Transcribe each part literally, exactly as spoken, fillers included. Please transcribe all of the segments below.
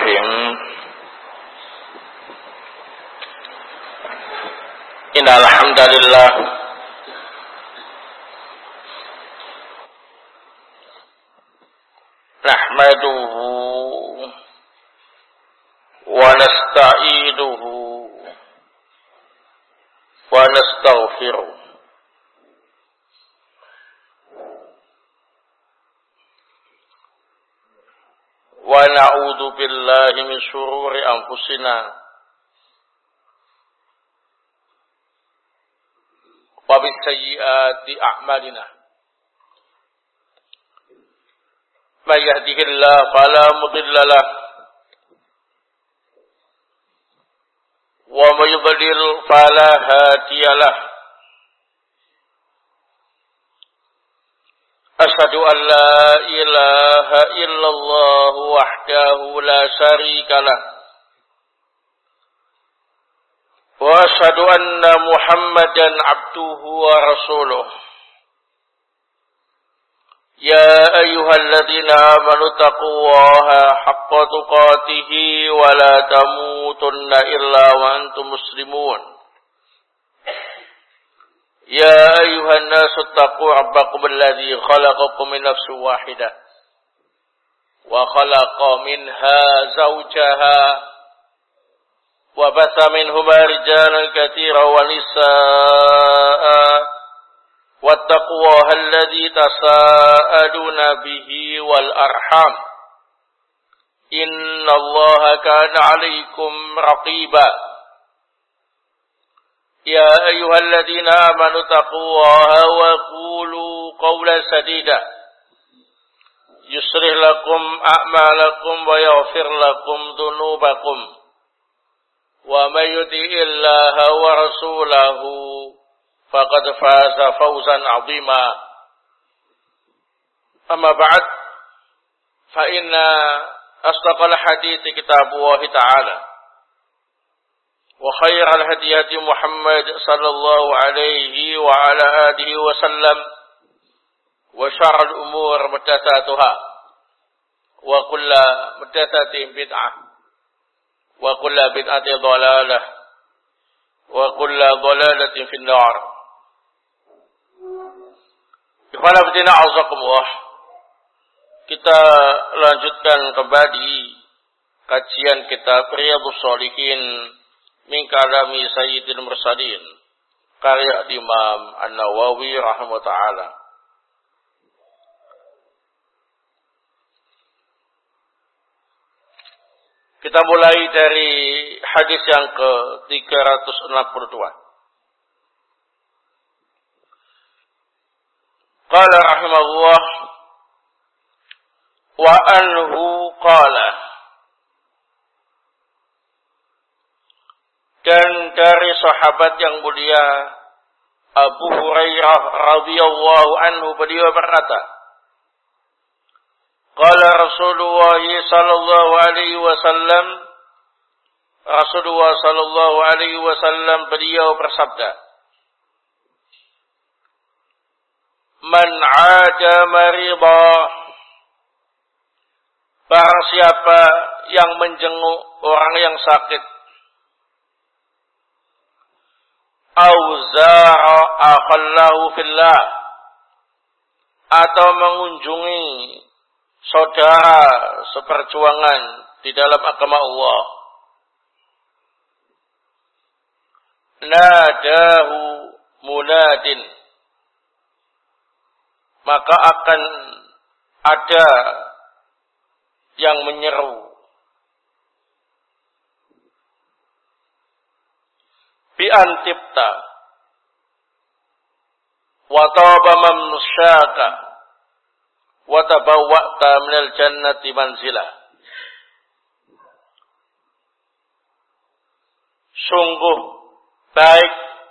Bismillahirrahmanirrahim. Innal hamdalillah nahmaduhu wa nasta'inuhu wa nastaghfiruh wa na'udzu billahi min syururi anfusina wa min sayyiati a'malina. May yahdihillahu fala mudilla lahu wa may yudlil fala hadiya lahu. Asyhadu an la ilaha illallah wahdahu la syarika lah wa asyhadu anna Muhammadan abduhu wa rasuluh. Ya ayyuhalladzina amanu taqullaha haqqa tuqatih wa la tamutunna illa wa antum muslimun. Ya ayuhan nasu taqu rabbakum alladhi khalaqakum min nafsin wahidah wa khalaqa minha zawjaha wa batha minhuma rijalan katsiran wa nisaa'a wattaqullaha alladhi tasaaluna bihi wal arham innallaha kana 'alaykum raqiba. Ya ayyuhalladzina amanu taqullaha wa qulu qawlan sadida yusrih lakum a'malakum wa yaghfir lakum dhunubakum wa may yuti'illaha wa rasulahu faqad faza fawzan 'azima. Amma ba'd, fa inna asdaqal hadithi kitabullahi ta'ala wa khairal hadi hadi Muhammad sallallahu alaihi wa ala alihi wa sallam wa syarrul umur muhdatsatuha wa kullu muhdatsatin bid'ah wa kullu bid'atin dhalalah wa kullu dhalalatin fin nar. Ikhwan fillah azakumullah, kita lanjutkan kembali kajian kitab Riyadhus Shalihin min kalami Sayyidil Mursalin karya Imam An-Nawawi rahimahullah ta'ala. Kita mulai dari hadis yang ke tiga ratus enam puluh dua. Qala rahimahullah wa anhu qala, dan dari sahabat yang mulia Abu Hurairah radhiyallahu anhu, beliau berkata, qala Rasulullah sallallahu alaihi wasallam, Rasulullah sallallahu alaihi wasallam beliau bersabda, man 'ada marida, barang siapa yang menjenguk orang yang sakit, au zara akhallahu fillah, atau mengunjungi saudara seperjuangan di dalam agama Allah, nadahu munadin, maka akan ada yang menyeru, bi antibta wa taba mamsyaka wa tabawwa'ta minal jannati manzilah. Sungguh baik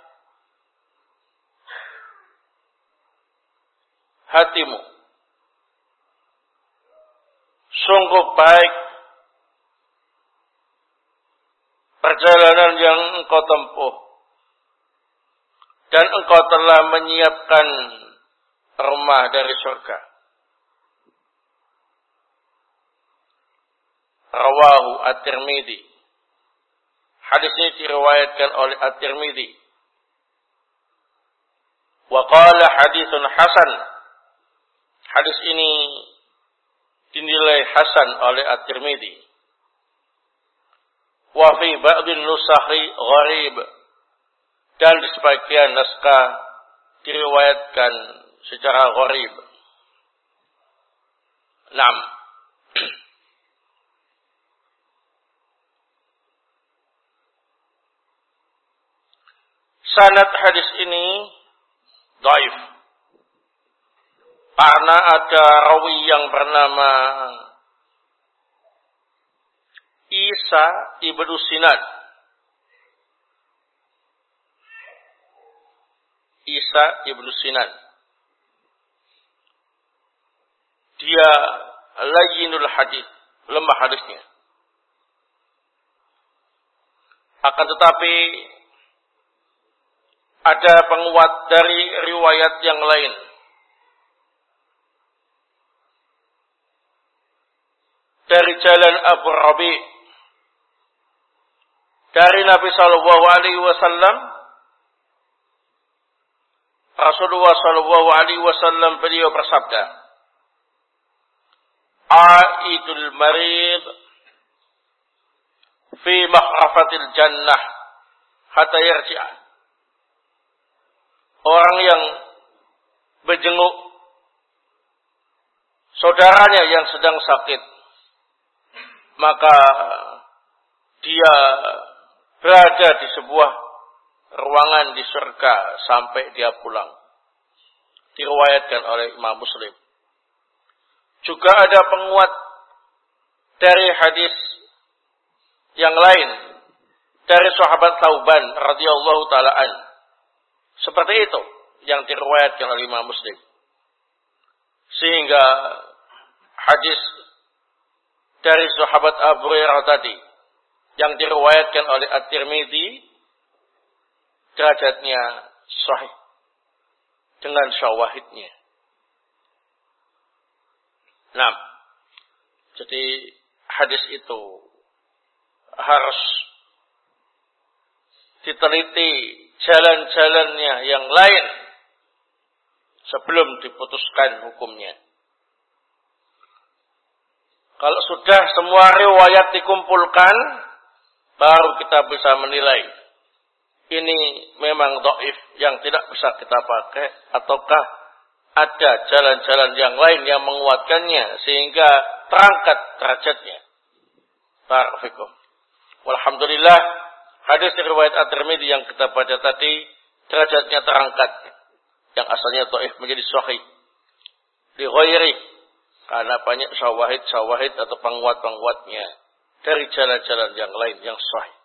hatimu, sungguh baik perjalanan yang engkau tempuh, dan engkau telah menyiapkan rumah dari surga. rawahu At-Tirmidzi. Hadis ini diriwayatkan oleh At-Tirmidzi. Wa qala haditsun hasan. Hadis ini dinilai hasan oleh At-Tirmidzi. Wa fi ba'dhin nusakhi gharib. Dan di sebagian naskah diriwayatkan secara gharib. Naam. Sanad hadis ini dhaif. Karena ada rawi yang bernama Isa ibnu Sinan. Isa ibnu Sinan. Dia layyinul hadis, lemah hadisnya. Akan tetapi ada penguat dari riwayat yang lain. Dari jalan Abu Rabi, dari Nabi Sallallahu Alaihi Wasallam, Rasulullah Sallallahu Alaihi Wasallam beliau bersabda, "Aidul marid fi makhrafatil jannah hatta yarji'a." Orang yang menjenguk saudaranya yang sedang sakit, maka dia berada di sebuah ruangan di surga sampai dia pulang. Diriwayatkan oleh Imam Muslim. Juga ada penguat dari hadis yang lain dari sahabat Tsauban radhiyallahu taala an. Seperti itu yang diriwayatkan oleh Imam Muslim. Sehingga hadis dari sahabat Abu Hurairah tadi yang diriwayatkan oleh At-Tirmidzi derajatnya sahih dengan syawahidnya. Nah, jadi hadis itu harus diteliti jalan-jalannya yang lain sebelum diputuskan hukumnya. Kalau sudah semua riwayat dikumpulkan, baru kita bisa menilai ini memang dhaif yang tidak bisa kita pakai, ataukah ada jalan-jalan yang lain yang menguatkannya sehingga terangkat derajatnya. Barakallahu fikum. Walhamdulillah, hadis riwayat At-Tirmidzi yang kita baca tadi derajatnya terangkat, yang asalnya dhaif menjadi sahih. Li ghairi, karena banyak syawahid-syawahid atau penguat-penguatnya dari jalan-jalan yang lain yang sahih.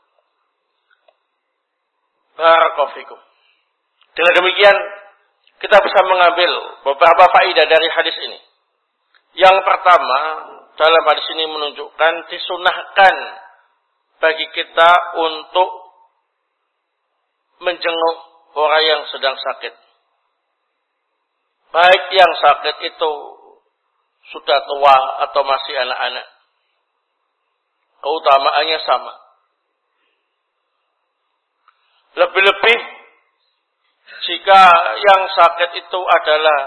Barakallahu fikum. Dengan demikian kita bisa mengambil beberapa faedah dari hadis ini. Yang pertama, dalam hadis ini menunjukkan disunahkan bagi kita untuk menjenguk orang yang sedang sakit. Baik yang sakit itu sudah tua atau masih anak-anak. Keutamaannya sama. Lebih-lebih jika yang sakit itu adalah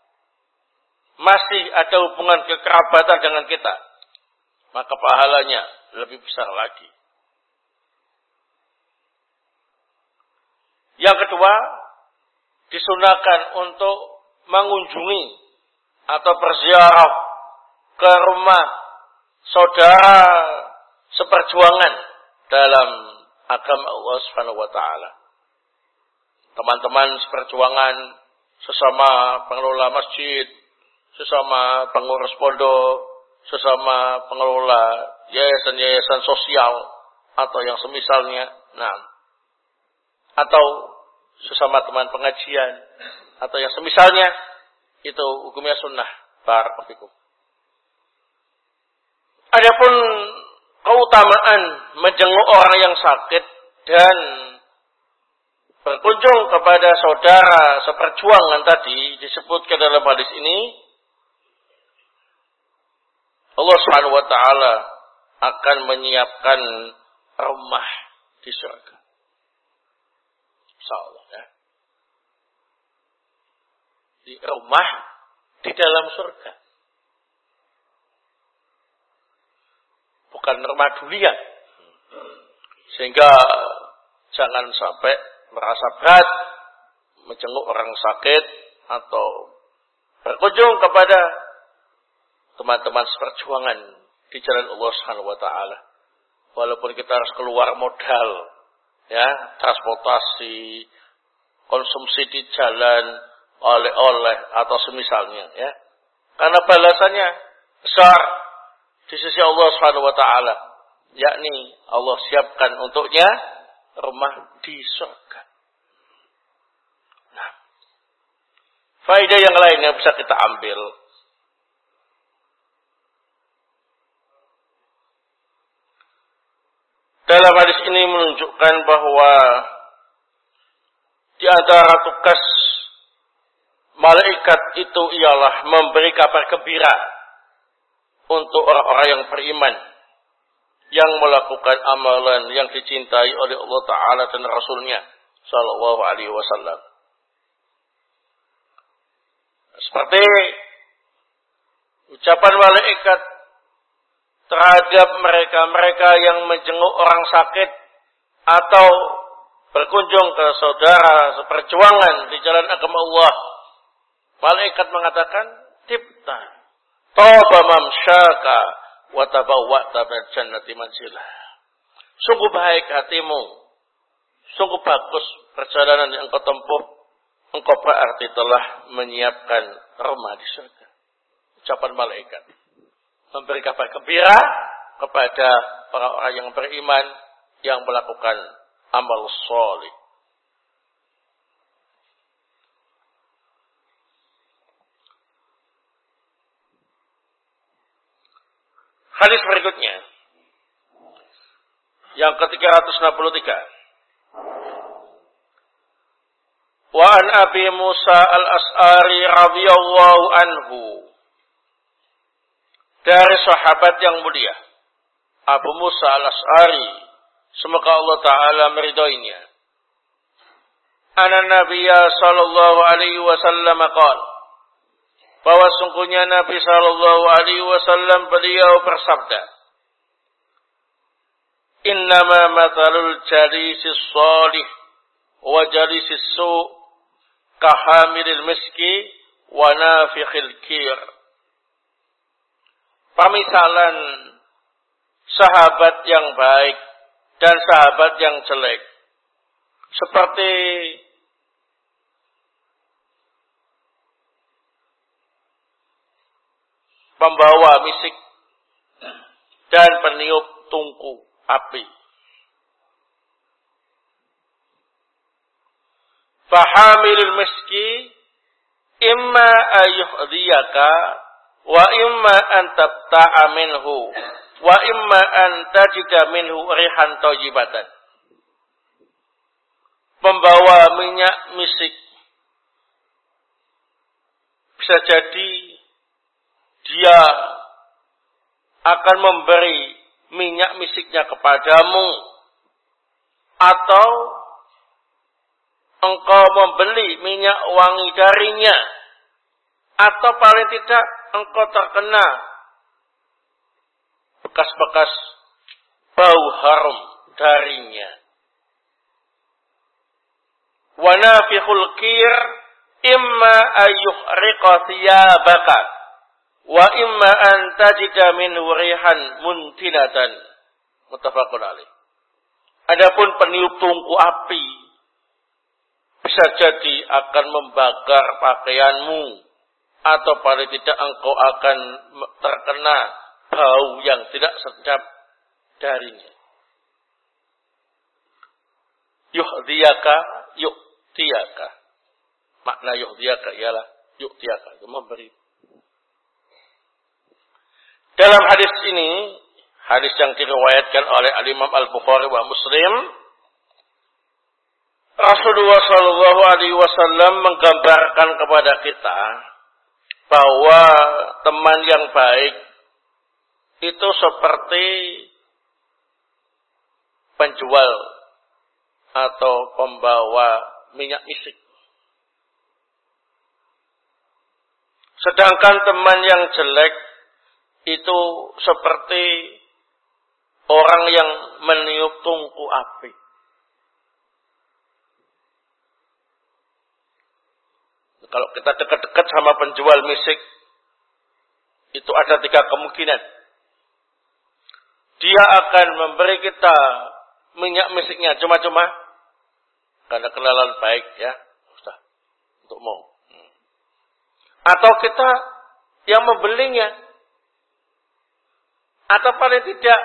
masih ada hubungan kekerabatan dengan kita, maka pahalanya lebih besar lagi. Yang kedua, disunahkan untuk mengunjungi atau berziarah ke rumah saudara seperjuangan dalam agama Allah Subhanahu wa taala. Teman-teman seperjuangan, sesama pengelola masjid, sesama pengurus pondok, sesama pengelola yayasan-yayasan sosial atau yang semisalnya. Nah, atau sesama teman pengajian atau yang semisalnya, itu hukumnya sunnah. Barakallahu fikum. Adapun keutamaan menjenguk orang yang sakit dan berkunjung kepada saudara seperjuangan tadi disebutkan dalam hadis ini, Allah Subhanahu wa taala akan menyiapkan rumah di surga. Insyaallah ya. Di rumah di dalam surga. Bukan rumah dunia. Sehingga jangan sampai merasa berat menjenguk orang sakit atau berkunjung kepada teman-teman seperjuangan di jalan Allah Subhanahu wa taala. Walaupun kita harus keluar modal, ya, transportasi, konsumsi di jalan, oleh-oleh atau semisalnya, ya. Karena balasannya besar di sisi Allah Subhanahu wa taala, yakni Allah siapkan untuknya rumah di surga. Nah, faedah yang lain yang bisa kita ambil, dalam hadis ini menunjukkan bahwa di antara tugas malaikat itu ialah memberi kabar gembira untuk orang-orang yang beriman, yang melakukan amalan yang dicintai oleh Allah Ta'ala dan Rasulnya Sallallahu Alaihi Wasallam. Seperti ucapan malaikat terhadap mereka-mereka yang menjenguk orang sakit atau berkunjung ke saudara seperjuangan di jalan agama Allah. Malaikat mengatakan, tibta, taba mamsyaka, wa tabawwa'ta minal jannati manzilah. Sungguh baik hatimu, sungguh bagus perjalanan yang engkau tempuh, engkau berarti telah menyiapkan rumah di surga. Ucapan malaikat memberi kabar gembira kepada orang-orang yang beriman yang melakukan amal sholih. Hadis berikutnya yang ke tiga ratus enam puluh tiga. Wa an Abi Musa al-As'ari radhiyallahu anhu, dari sahabat yang mulia Abu Musa al-As'ari, semoga Allah Ta'ala meridhoinya, anna Nabiyya sallallahu alaihi wasallam qala, bahwa sungguhnya Nabi sallallahu alaihi wasallam beliau bersabda, innama mathalul jalisis salih wa jalisis su' kahamilil miski wa nafikhil kir. Pemisalan sahabat yang baik dan sahabat yang jelek seperti pembawa misik dan peniup tungku api. Fahamilul miski imma ayyuhdiyaka wa imma an tabta'a minhu wa imma an tajida minhu rihan thayyibatan. Pembawa minyak misik bisa jadi dia akan memberi minyak misiknya kepadamu, atau engkau membeli minyak wangi darinya, atau paling tidak engkau terkena bekas-bekas bau harum darinya. Wa nafikhul kir imma ayyuhriqa thiyabaka wa imma an tajida minhu rihan muntinatan. Muttafaqun alaih. Adapun peniup tungku api bisa jadi akan membakar pakaianmu, atau paling tidak engkau akan terkena bau yang tidak sedap darinya. Yuhdiyaka, yuktiyaka. Makna yuhdiyaka ialah yuktiyaka, itu memberi. Dalam hadis ini, hadis yang diriwayatkan oleh Al-Imam Al-Bukhari wa Muslim, Rasulullah Shallallahu Alaihi Wasallam menggambarkan kepada kita bahwa teman yang baik itu seperti penjual atau pembawa minyak misik. Sedangkan teman yang jelek itu seperti orang yang meniup tungku api. Kalau kita dekat-dekat sama penjual misik, itu ada tiga kemungkinan. Dia akan memberi kita minyak misiknya cuma-cuma karena kenalan baik, ya, Ustaz, untuk mau. Atau kita yang membelinya, atau paling tidak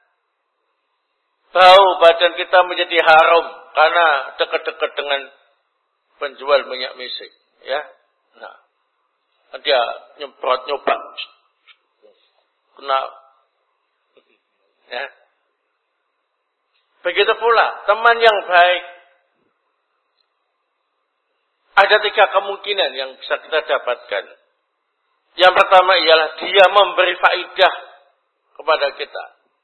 bau badan kita menjadi harum karena dekat-dekat dengan penjual minyak misik, ya. Nah, dia nyemprot nyoba, kena, ya. Begitu pula teman yang baik. Ada tiga kemungkinan yang bisa kita dapatkan. Yang pertama ialah dia memberi faidah kepada kita.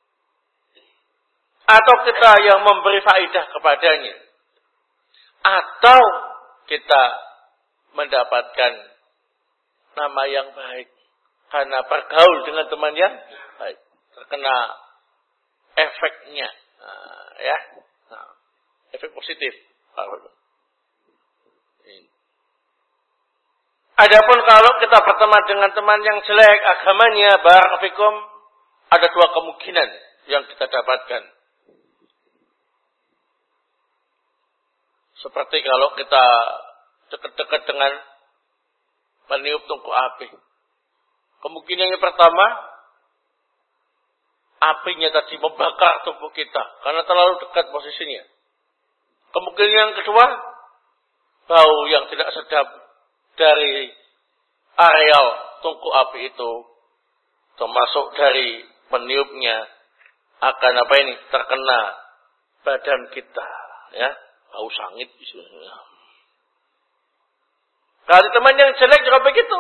Atau kita yang memberi faidah kepadanya. Atau kita mendapatkan nama yang baik. Karena bergaul dengan teman yang baik. Terkena efeknya. Nah, ya. Nah, efek positif. Adapun kalau kita berteman dengan teman yang jelek agamanya, barakallahu, ada dua kemungkinan yang kita dapatkan. Seperti kalau kita dekat-dekat dengan peniup tungku api. Kemungkinan yang pertama, apinya tadi membakar tubuh kita karena terlalu dekat posisinya. Kemungkinan yang kedua, bau yang tidak sedap dari areal tungku api itu, termasuk dari peniupnya, akan apa ini terkena badan kita, ya, bau sangit istilahnya. Kalau teman yang jelek juga begitu.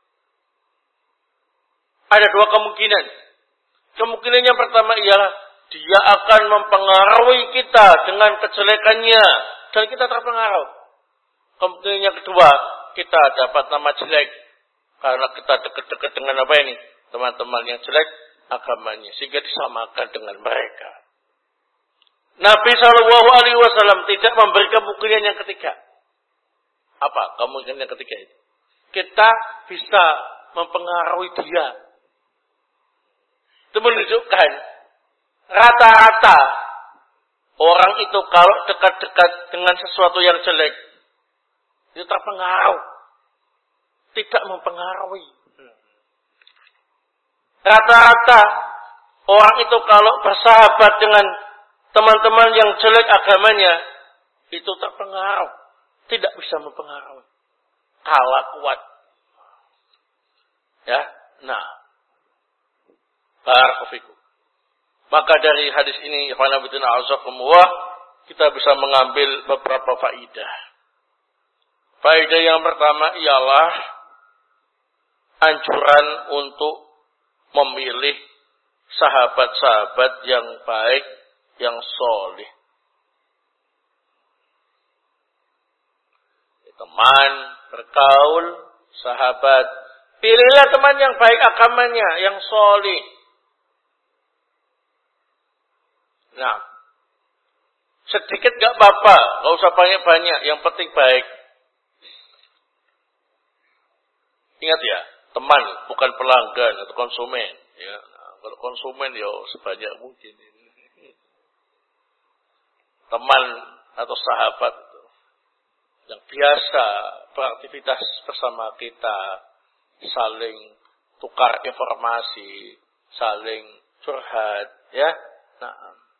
Ada dua kemungkinan. Kemungkinan yang pertama ialah dia akan mempengaruhi kita dengan kejelekannya dan kita terpengaruh. Kemungkinan yang kedua, kita dapat nama jelek karena kita dekat-dekat dengan apa ini? Teman-teman yang jelek agamanya, sehingga disamakan dengan mereka. Nabi Shallallahu Alaihi Wasallam tidak memberi kemungkinan yang ketiga. Apa kemungkinan yang ketiga itu? Kita bisa mempengaruhi dia. Itu menunjukkan rata-rata orang itu kalau dekat-dekat dengan sesuatu yang jelek, itu terpengaruh, tidak mempengaruhi. Rata-rata orang itu kalau bersahabat dengan teman-teman yang jelek agamanya, itu terpengaruh, tidak bisa mempengaruhi. Kalah kuat. Ya, nah, barakallahu. Maka dari hadis ini, kita bisa mengambil beberapa faidah. Faedah yang pertama ialah anjuran untuk memilih sahabat-sahabat yang baik, yang soleh. Teman, bergaul, sahabat. Pilihlah teman yang baik agamanya, yang soleh. Nah, sedikit gak apa-apa, gak usah banyak-banyak, yang penting baik. Ingat ya, teman bukan pelanggan atau konsumen. Ya, nah, kalau konsumen ya sebanyak mungkin. Teman atau sahabat itu yang biasa beraktivitas bersama kita, saling tukar informasi, saling curhat, ya, nah,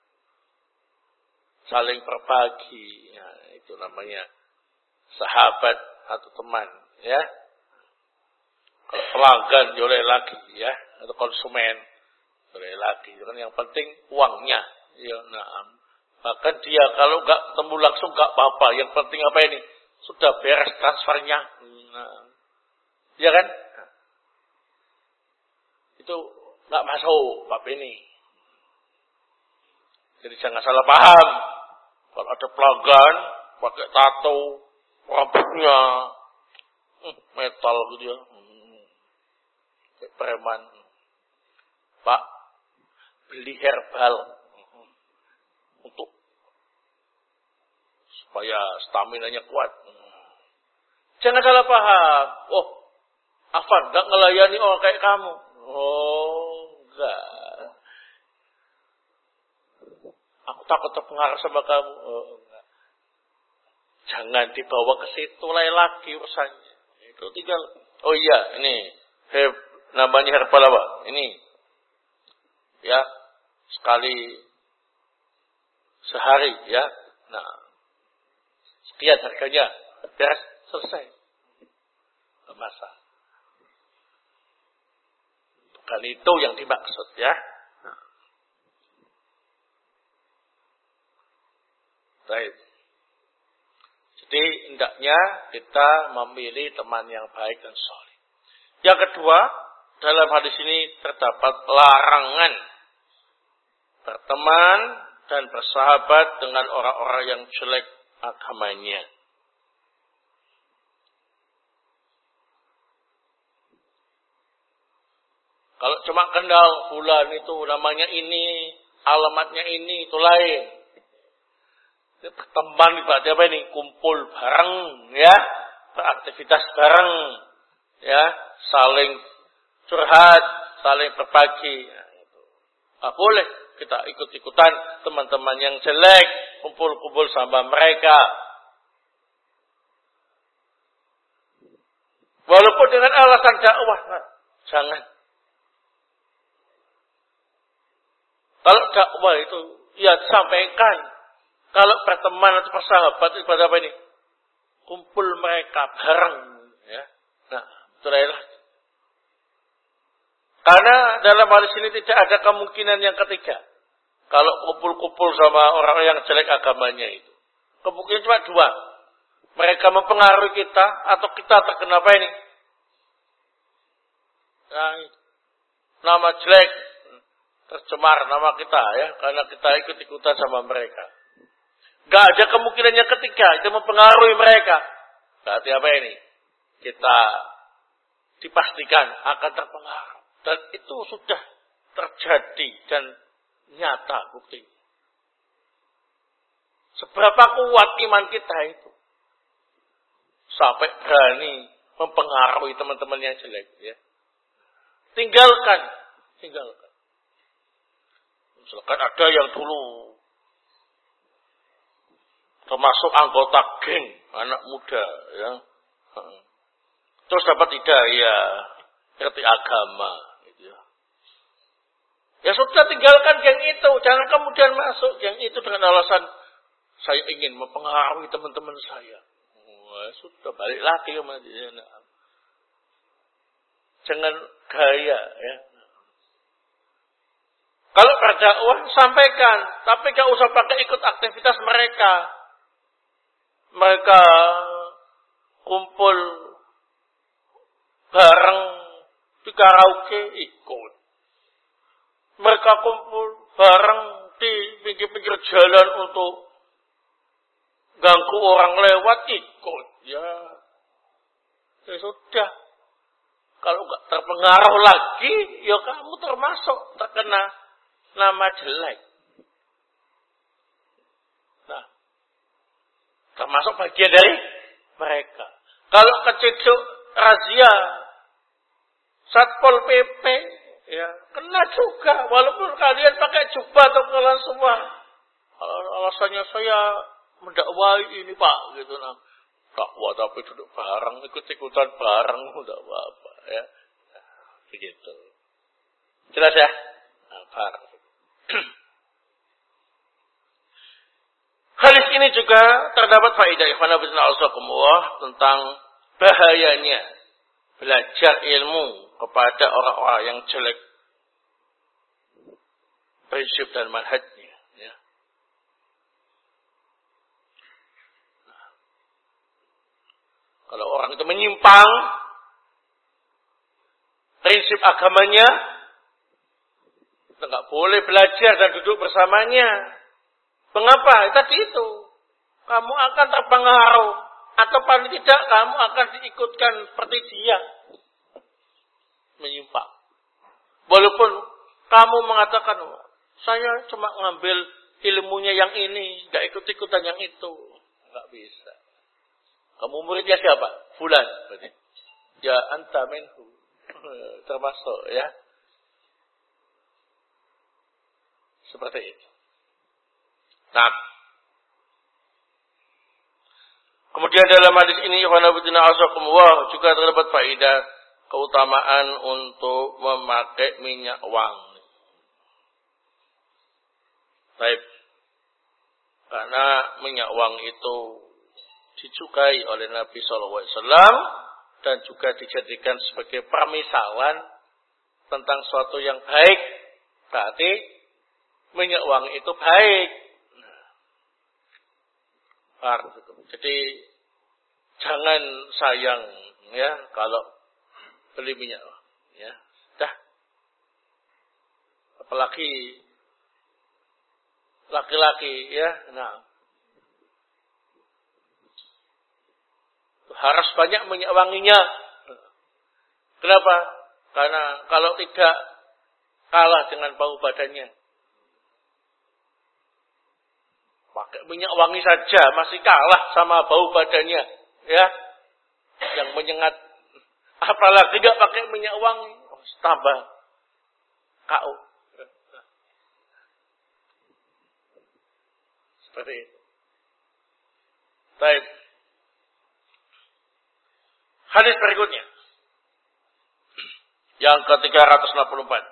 saling berbagi, ya, itu namanya sahabat atau teman, ya. Kalau pelanggan boleh lagi, ya, atau konsumen boleh lagi, kan yang penting uangnya, ya, nah. Bahkan dia kalau nggak ketemu langsung nggak apa-apa, yang penting apa ini sudah beres transfernya, nah, ya kan? Itu nggak masuk bab ini. Jadi jangan salah paham. Kalau ada pelanggan pakai tato, rambutnya hmm, metal gitu ya, hmm, kayak preman. Pak, beli herbal hmm, untuk supaya staminanya kuat. Hmm. Jangan salah paham. Oh, Afan nggak ngelayani orang kayak kamu. Oh, enggak. Aku takut terpengaruh sama kamu. Oh, enggak. Jangan dibawa ke situ lagi urusannya. Itu tinggal. Oh iya, ini herb, namanya herbal apa? Ini, ya, sekali sehari, ya. Nah, sekian harganya, beres, selesai. Enggak masalah. Bukan itu yang dimaksud, ya. Baik. Jadi hendaknya kita memilih teman yang baik dan soleh. Yang kedua, dalam hadis ini terdapat larangan berteman dan bersahabat dengan orang-orang yang jelek agamanya. Kalau cuma kenal bulan itu namanya ini, alamatnya ini, itu lain. Teman ibaratnya apa ini? Kumpul bareng, ya, beraktivitas bareng, ya, saling curhat, saling berbagi. Nah, itu. Nah, boleh kita ikut-ikutan teman-teman yang jelek, kumpul-kumpul sama mereka. Walaupun dengan alasan dakwah, nah, jangan. Kalau dakwah itu, ya sampaikan. Kalau berteman atau bersahabat ibadah apa ini? Kumpul mereka bareng, ya. Nah, itulah. Karena dalam hal ini tidak ada kemungkinan yang ketiga. Kalau kumpul-kumpul sama orang yang jelek agamanya itu, kemungkinan cuma dua. Mereka mempengaruhi kita atau kita terkena apa ini? Nah, itu. Nama jelek tercemar nama kita, ya, karena kita ikut-ikutan sama mereka. Gak ada kemungkinan yang ketiga, itu mempengaruhi mereka. Berarti apa ini? Kita dipastikan akan terpengaruh. Dan itu sudah terjadi dan nyata bukti. Seberapa kuat iman kita itu. Sampai berani mempengaruhi teman-teman yang jelek. Ya. Tinggalkan. Tinggalkan. Misalkan ada yang dulu termasuk anggota geng anak muda, ya, terus dapat hidayah, ngerti agama, gitu ya. Ya sudah, tinggalkan geng itu, jangan kemudian masuk geng itu dengan alasan saya ingin mempengaruhi teman-teman saya. Wah, sudah balik lagi ke Madinah. Jangan gaya, ya. Kalau berdakwah sampaikan, tapi gak usah pakai ikut aktivitas mereka. Mereka kumpul bareng di karaoke, ikut. Mereka kumpul bareng di pinggir-pinggir jalan untuk ganggu orang lewat, ikut. Ya, ya sudah. Kalau nggak terpengaruh lagi, ya kamu termasuk terkena nama jelek. Nah, termasuk bagian dari mereka. Kalau keciduk razia Satpol P P, ya kena juga. Walaupun kalian pakai jubah atau kalian semua. Alasannya saya mendakwai ini Pak, gitu nah. Dakwah tapi duduk bareng, ikut-ikutan bareng, udah apa-apa, ya. Nah, begitu. Jelas ya? Nah, bareng. Hadis ini juga terdapat faedah ikhwan fillah tentang bahayanya belajar ilmu kepada orang-orang yang jelek prinsip dan manhajnya, ya. Nah, kalau orang itu menyimpang prinsip agamanya, Enggak boleh belajar dan duduk bersamanya. Mengapa? Tadi itu. Kamu akan terpengaruh. Atau paling tidak kamu akan diikutkan seperti dia. Menyimpang. Walaupun kamu mengatakan, saya cuma ngambil ilmunya yang ini, enggak ikut-ikutan yang itu. Enggak bisa. Kamu muridnya siapa? Fulan. Ya anta minhu. Termasuk ya. Seperti itu. Nah. Kemudian dalam hadis ini juga terdapat faedah keutamaan untuk memakai minyak wangi. Baik. Karena minyak wangi itu disukai oleh Nabi shallallahu alaihi wasallam dan juga dijadikan sebagai permisalan tentang sesuatu yang baik. Berarti minyak wangi itu baik. Nah, jadi jangan sayang ya kalau beli minyak ya. Dah. Apalagi laki-laki ya. Nah. Harus banyak minyak wanginya. Kenapa? Karena kalau tidak kalah dengan bau badannya. Pakai minyak wangi saja masih kalah sama bau badannya, ya, yang menyengat. Apalagi tidak pakai minyak wangi, oh, tambah K O. Seperti itu. Baik. Hadis berikutnya, yang ke tiga ratus enam puluh empat.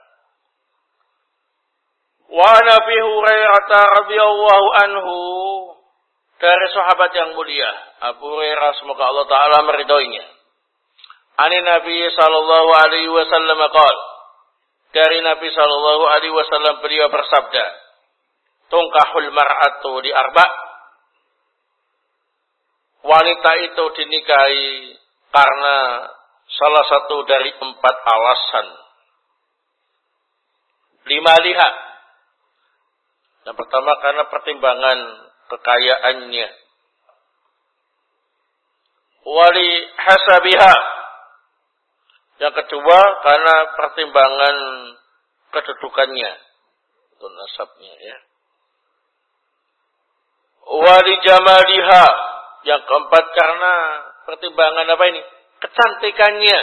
Wa Nabi Hurairah radhiyallahu anhu, dari sahabat yang mulia Abu Hurairah semoga Allah taala meridhoinya. Ani Nabi sallallahu alaihi wasallam qaal, dari Nabi sallallahu alaihi wasallam beliau bersabda, tungkahul mar'atu li arba', wanita itu dinikahi karena salah satu dari empat alasan. Lima lihat. Yang pertama karena pertimbangan kekayaannya. Wali hasabiha. Yang kedua karena pertimbangan kedudukannya. Itu nasabnya ya. Wali jamaliha. Yang keempat karena pertimbangan apa ini? Kecantikannya.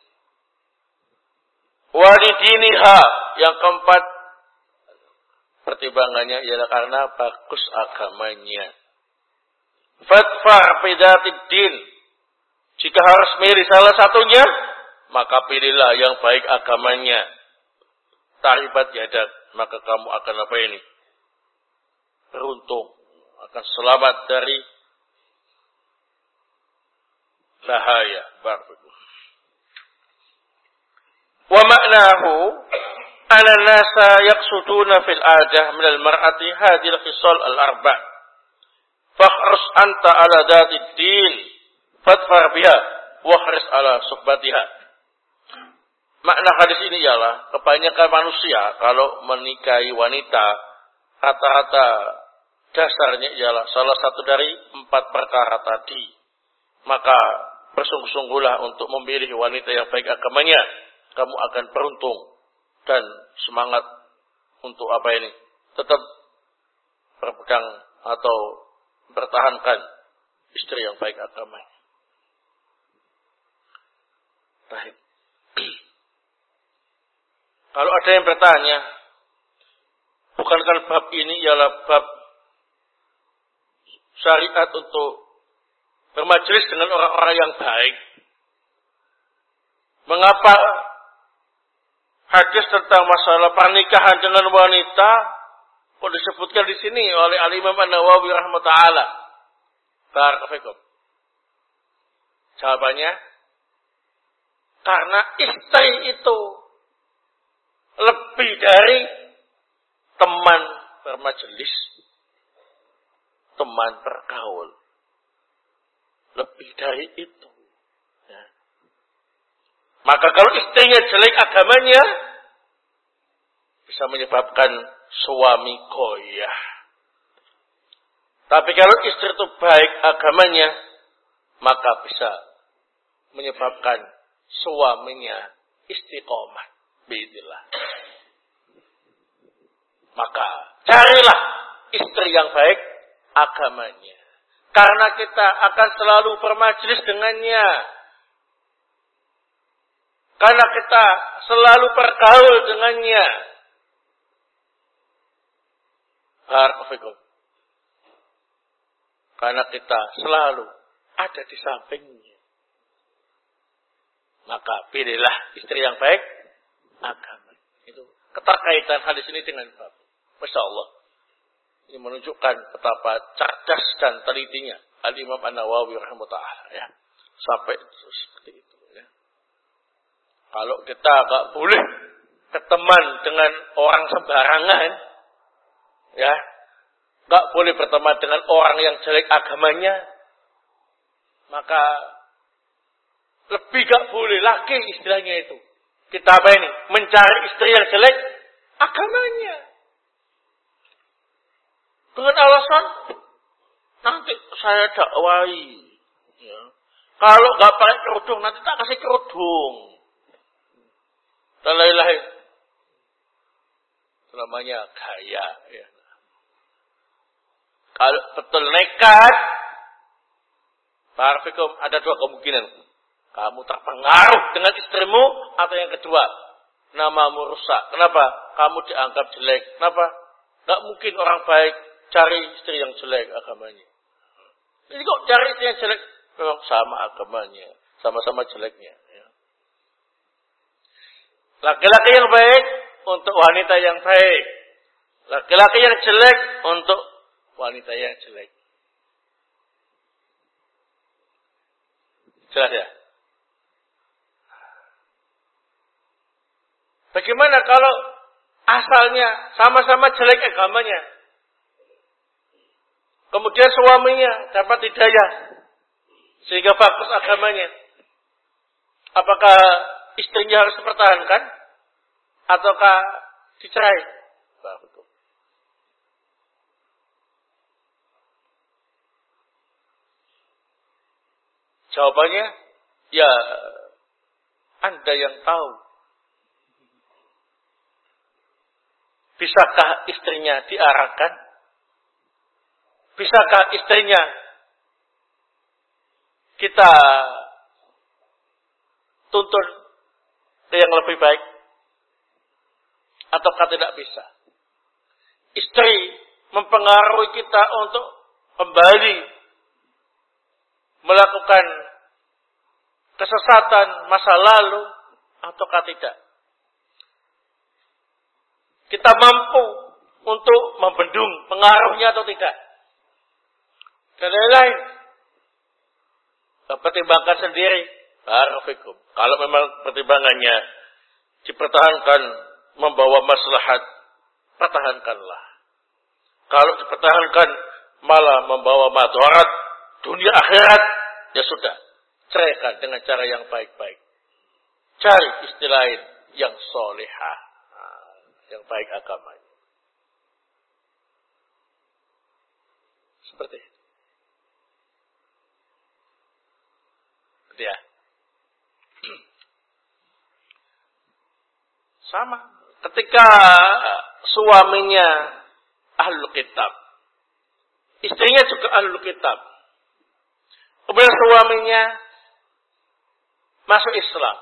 Wali diniha. Yang keempat pertimbangannya ialah karena bagus agamanya. Fatfar bidatid din. Jika harus milih salah satunya, maka pilihlah yang baik agamanya. Taribat yadak, maka kamu akan apa ini? Beruntung, akan selamat dari bahaya. Barakallahu. Wa ma'nahu ana nasa yaqsuduna fil adah min al mar'ati hadhihi al khisal al arba'. Fakhris anta ala dhatid din fadfar biha wa khris ala suhbatiha. Makna hadis ini ialah kebanyakan manusia kalau menikahi wanita rata-rata dasarnya ialah salah satu dari empat perkara tadi. Maka bersungguh-sungguhlah untuk memilih wanita yang baik agamanya. Kamu akan beruntung dan semangat untuk apa ini? Tetap berpegang atau bertahankan istri yang baik agamanya. Baik. Kalau ada yang bertanya, bukankah bab ini ialah bab syariat untuk bermajelis dengan orang-orang yang baik? Mengapa hadis tentang masalah pernikahan dengan wanita kok disebutkan di sini oleh Al-Imam An-Nawawi rahimahullah? Barakallahu. Jawabannya, karena istri itu lebih dari teman bermajelis, teman bergaul. Lebih dari itu. Ya. Maka kalau istrinya jelek agamanya, bisa menyebabkan suami goyah. Tapi kalau istri itu baik agamanya, maka bisa menyebabkan suaminya istiqomah. Bismillah. Maka carilah istri yang baik agamanya. Karena kita akan selalu bermajlis dengannya. Karena kita selalu bergaul dengannya. Barakallahu. Karena kita selalu ada di sampingnya. Maka pilihlah istri yang baik agama. Itu keterkaitan hadis ini dengan bab. Masya Allah. Ini menunjukkan betapa cerdas dan telitinya Al-Imam An-Nawawi rahimahullah, ya. Sampai seperti itu, ya. Kalau kita enggak boleh berteman dengan orang sembarangan, ya. Enggak boleh berteman dengan orang yang jelek agamanya, maka lebih enggak boleh lagi istilahnya itu. Kita apa ini? Mencari istri yang jelek agamanya. Dengan alasan nanti saya dakwai, ya. Kalau nggak pakai kerudung nanti tak kasih kerudung. Dan lain-lain. Namanya gaya. Ya. Kalau betul nekat, barakallahu ada dua kemungkinan. Kamu terpengaruh dengan istrimu, atau yang kedua, namamu rusak. Kenapa? Kamu dianggap jelek. Kenapa? Nggak mungkin orang baik cari istri yang jelek agamanya. Jadi kok cari istri yang jelek? Memang sama agamanya, sama-sama jeleknya. Ya. Laki-laki yang baik untuk wanita yang baik. Laki-laki yang jelek untuk wanita yang jelek. Jelas ya? Bagaimana kalau asalnya sama-sama jelek agamanya? Kemudian suaminya dapat hidayah sehingga bagus agamanya. Apakah istrinya harus dipertahankan ataukah dicerai? Jawabannya, ya Anda yang tahu. Bisakah istrinya diarahkan? Bisakah istrinya kita tuntun ke yang lebih baik? Ataukah tidak bisa? Istri mempengaruhi kita untuk kembali melakukan kesesatan masa lalu ataukah tidak? Kita mampu untuk membendung pengaruhnya atau tidak? Dan lain-lain. Pertimbangkan sendiri. Barakallahu. Kalau memang pertimbangannya dipertahankan membawa maslahat, pertahankanlah. Kalau dipertahankan malah membawa madarat dunia akhirat, ya sudah, ceraikan dengan cara yang baik-baik. Cari istri lain yang solehah, yang baik agamanya. Seperti itu. Ya. Sama. Ketika suaminya ahlul kitab, istrinya juga ahlul kitab. Kemudian suaminya masuk Islam.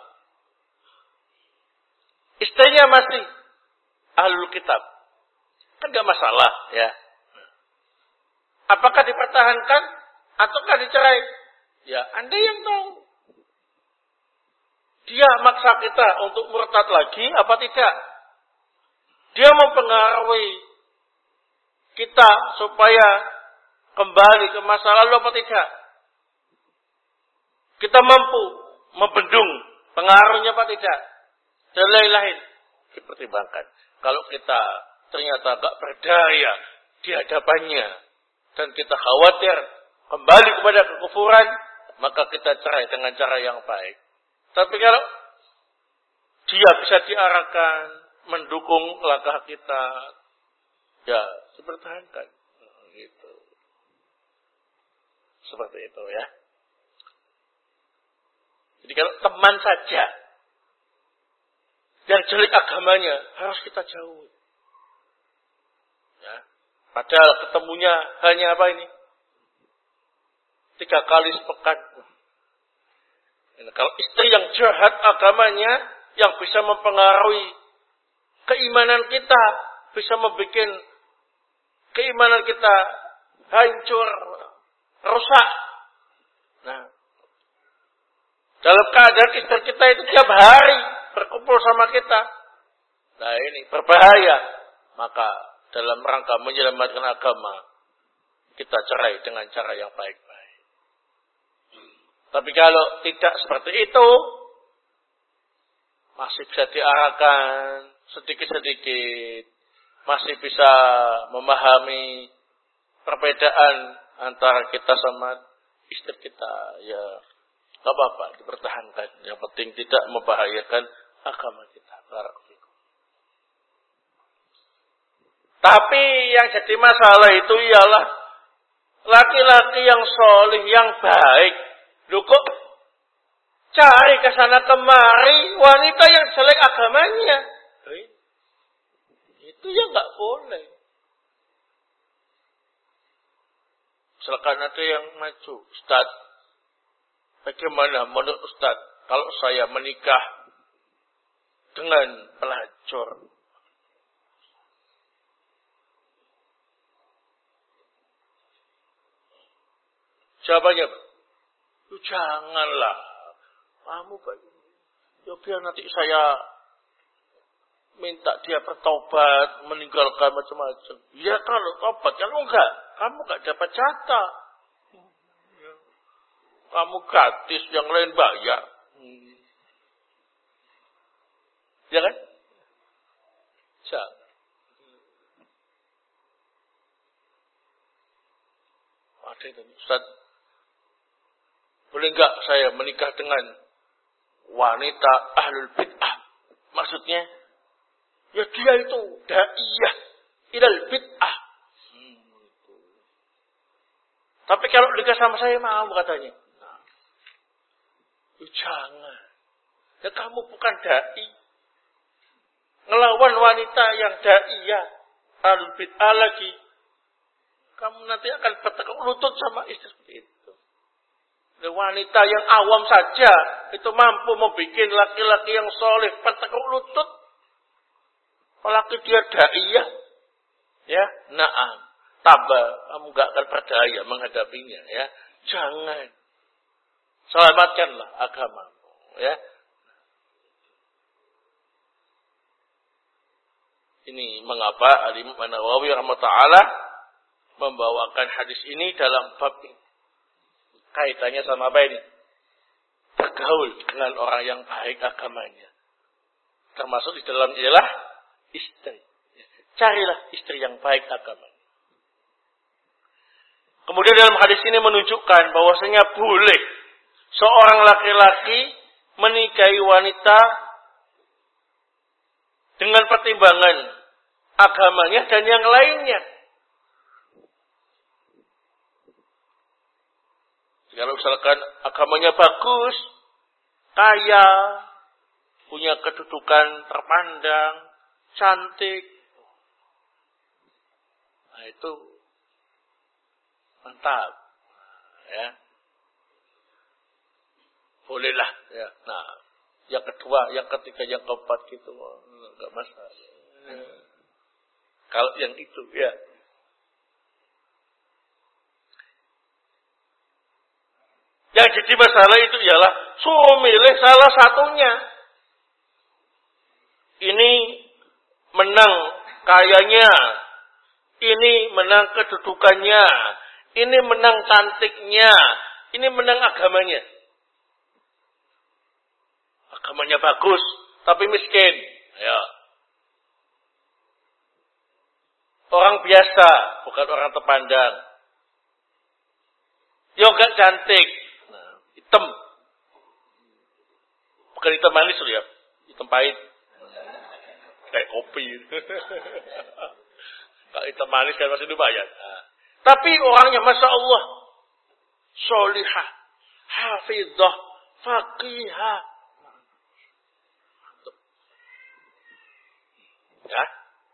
Istrinya masih ahlul kitab. Kan gak masalah, ya. Apakah dipertahankan ataukah dicerai? Ya, Anda yang tahu. Dia maksa kita untuk murtad lagi apa tidak? Dia mempengaruhi kita supaya kembali ke masa lalu apa tidak? Kita mampu membendung pengaruhnya apa tidak? Dan lain-lain dipertimbangkan. Kalau kita ternyata gak berdaya di hadapannya dan kita khawatir kembali kepada kekufuran, maka kita cerai dengan cara yang baik. Tapi kalau dia bisa diarahkan, mendukung langkah kita, ya dipertahankan. Gitu. Seperti itu ya. Jadi kalau teman saja yang jelek agamanya harus kita jauhi. Ya. Padahal ketemunya hanya apa ini? Tiga kali sepekan. Nah, kalau istri yang jahat agamanya, yang bisa mempengaruhi keimanan kita, bisa membuat keimanan kita hancur, rusak. Nah, dalam keadaan istri kita itu tiap hari berkumpul sama kita, nah ini berbahaya. Maka dalam rangka menyelamatkan agama, kita cerai dengan cara yang baik-baik. Tapi kalau tidak seperti itu, masih bisa diarahkan sedikit-sedikit, masih bisa memahami perbedaan antara kita sama istri kita, ya gak apa-apa, dipertahankan. Yang penting tidak membahayakan agama kita. Barakallahu. Tapi yang jadi masalah itu ialah laki-laki yang solih, yang baik. Loh kok cari ke sana kemari wanita yang jelek agamanya? Itu ya nggak boleh. Misalkan ada yang maju, Ustaz, bagaimana menurut Ustaz kalau saya menikah dengan pelacur? Jawabannya, janganlah. Kamu ya biar nanti saya minta dia bertobat, meninggalkan macam-macam. Ya kalau tobat, kalau enggak, kamu enggak dapat jatah. Kamu gratis, yang lain bayar. Ya kan? Jangan. Ada itu, Ustaz. Boleh enggak saya menikah dengan wanita ahlul bid'ah? Maksudnya, ya dia itu da'iyah ilal bid'ah. Hmm. Tapi kalau nikah sama saya mau katanya. Nah, ya jangan. Ya kamu bukan da'i. Ngelawan wanita yang da'iyah ahlul bid'ah lagi. Kamu nanti akan bertekuk lutut sama istri seperti itu. Wanita yang awam saja itu mampu membuat laki-laki yang soleh bertekuk lutut. Apalagi dia da'iyah, ya, na'am, tabah, kamu gak akan berdaya menghadapinya, ya. Jangan. Selamatkanlah agamamu, ya. Ini mengapa Al-Imam An-Nawawi rahimahullah membawakan hadis ini dalam bab ini. Kaitannya sama apa ini? Bergaul dengan orang yang baik agamanya. Termasuk di dalam ialah istri. Carilah istri yang baik agamanya. Kemudian dalam hadis ini menunjukkan bahwasanya boleh seorang laki-laki menikahi wanita dengan pertimbangan agamanya dan yang lainnya. Kalau misalkan agamanya bagus, kaya, punya kedudukan terpandang, cantik, nah itu mantap, ya, bolehlah, ya. Nah, yang kedua, yang ketiga, yang keempat gitu, enggak masalah. Ya. Kalau yang itu, ya. Yang jadi masalah itu ialah suruh milih salah satunya. Ini menang kayanya, ini menang kedudukannya, ini menang cantiknya, ini menang agamanya. Agamanya bagus, tapi miskin. Ya. Orang biasa, bukan orang terpandang. Yoga cantik. Hitam. Bukan hitam manis loh ya. Hitam pahit. kayak kopi. Kalau hitam manis kan masih lumayan. Nah. Tapi orangnya Masya Allah. Solihah. Hafizah. Faqihah. Ya.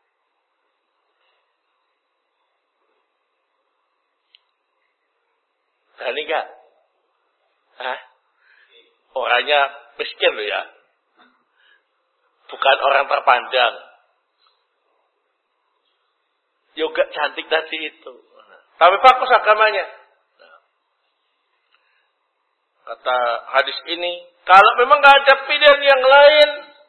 Berani gak? Hah? Orangnya miskin loh ya. Bukan orang terpandang. Juga cantik tadi itu. Tapi bagus agamanya. Kata hadis ini, kalau memang gak ada pilihan yang lain,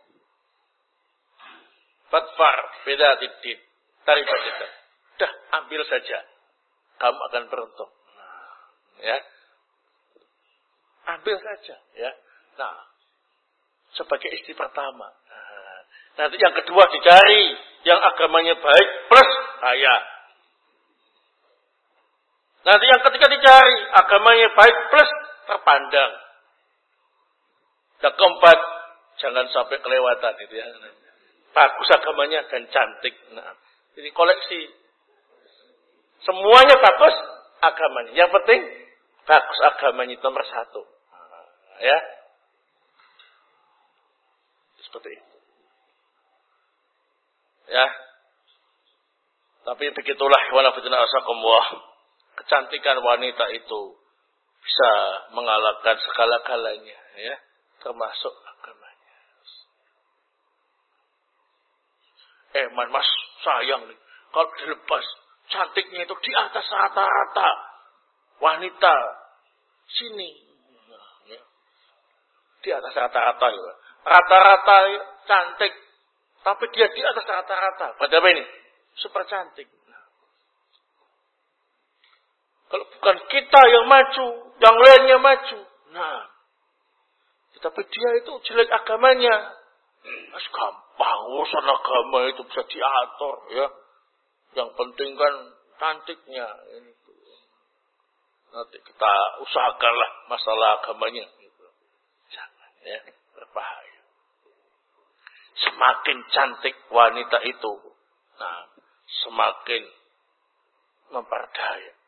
fatfar beda titik. Tarik saja. Dah, ambil saja. Kamu akan beruntung. Ya, ambil saja, ya. Nah, sebagai istri pertama. Nah, nanti yang kedua dicari, yang agamanya baik plus kaya. Nanti yang ketiga dicari, agamanya baik plus terpandang. Dan keempat, jangan sampai kelewatan itu ya. Bagus agamanya dan cantik. Nah, ini koleksi. Semuanya bagus agamanya. Yang penting bagus agamanya itu nomor satu. Ya. Seperti itu. Ya. Tapi begitulah walafidina asakumullah. Kecantikan wanita itu bisa mengalahkan segala-galanya. Ya. Termasuk agamanya. Eh man mas sayang nih. Kalau dilepas cantiknya itu di atas rata-rata. Wanita sini di atas rata-rata ya. Rata-rata cantik, tapi dia di atas rata-rata. Pada apa ini? Super cantik. Nah. Kalau bukan kita yang maju, yang lainnya maju. Nah, tapi dia itu jelek agamanya. Mas gampang urusan agama itu bisa diatur ya. Yang penting kan cantiknya ini. Nanti kita usahakanlah masalah agamanya. Jangan ya, berbahaya. Semakin cantik wanita itu, nah, semakin memperdaya.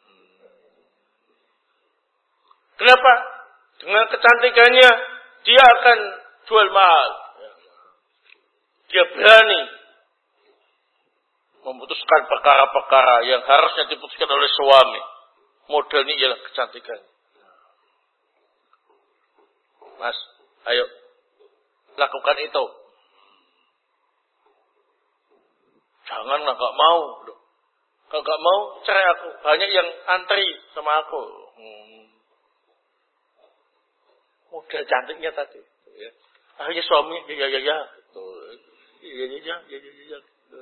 Kenapa? Dengan kecantikannya, dia akan jual mahal. Dia berani memutuskan perkara-perkara yang harusnya diputuskan oleh suami. Model ini ialah kecantikan. Mas, ayo lakukan itu. Jangan lah, gak mau. Kalau gak mau, cerai aku. Banyak yang antri sama aku. Hmm. Model cantiknya tadi. Ya. Akhirnya suami, ya ya ya. Ya ya ya, ya ya ya.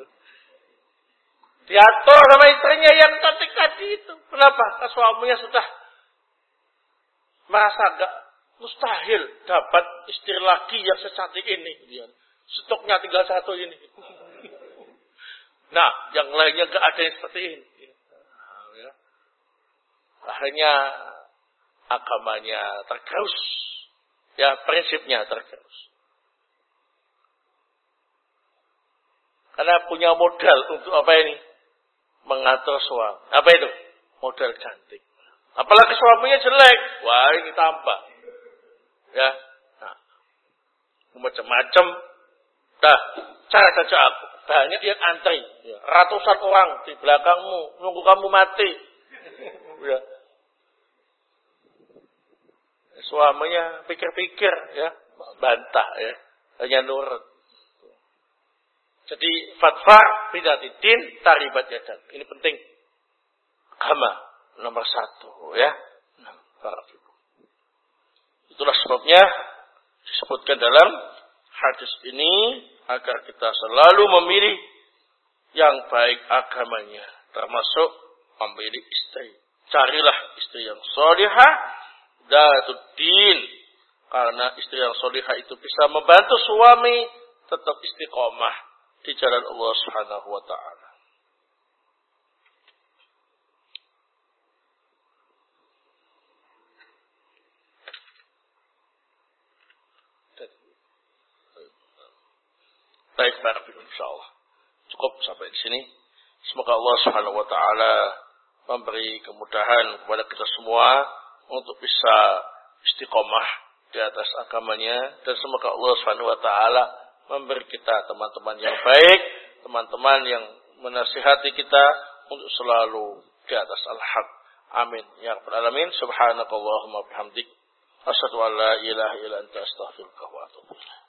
Diatur sama istrinya yang cantik tadi itu. Kenapa? Karena suaminya sudah merasa gak mustahil dapat istri lagi yang secantik ini. Stoknya tinggal satu ini. Nah, yang lainnya gak ada yang seperti ini. Akhirnya agamanya tergerus. Ya, prinsipnya tergerus. Karena punya modal untuk apa ini? Mengatur suami. Apa itu? Modal cantik. Apalagi suaminya jelek. Wah, ini tambah. Ya. Nah. Macam-macam. Dah, cari saja aku. Banyak yang antri. Ya. Ratusan orang di belakangmu. Nunggu kamu mati. Ya. Suaminya pikir-pikir. Ya. Bantah. Ya. Hanya nurut. Jadi fatfar bidatidin taribat yadak. Ini penting. Agama nomor satu, ya. Nah, itulah sebabnya disebutkan dalam hadis ini agar kita selalu memilih yang baik agamanya, termasuk memilih istri. Carilah istri yang salihah, datuddin, karena istri yang salihah itu bisa membantu suami tetap istiqomah di jalan Allah Subhanahu wa taala. Baik, barakallahu insyaallah. Cukup sampai di sini. Semoga Allah Subhanahu wa taala memberi kemudahan kepada kita semua untuk bisa istiqomah di atas agamanya, dan semoga Allah Subhanahu wa taala memberi kita teman-teman yang baik, teman-teman yang menasihati kita untuk selalu di atas al-haq. Amin ya rabbal alamin. Subhanakallahumma bihamdik asyhadu an la ilaha illa anta astaghfiruka wa atubu ilaik.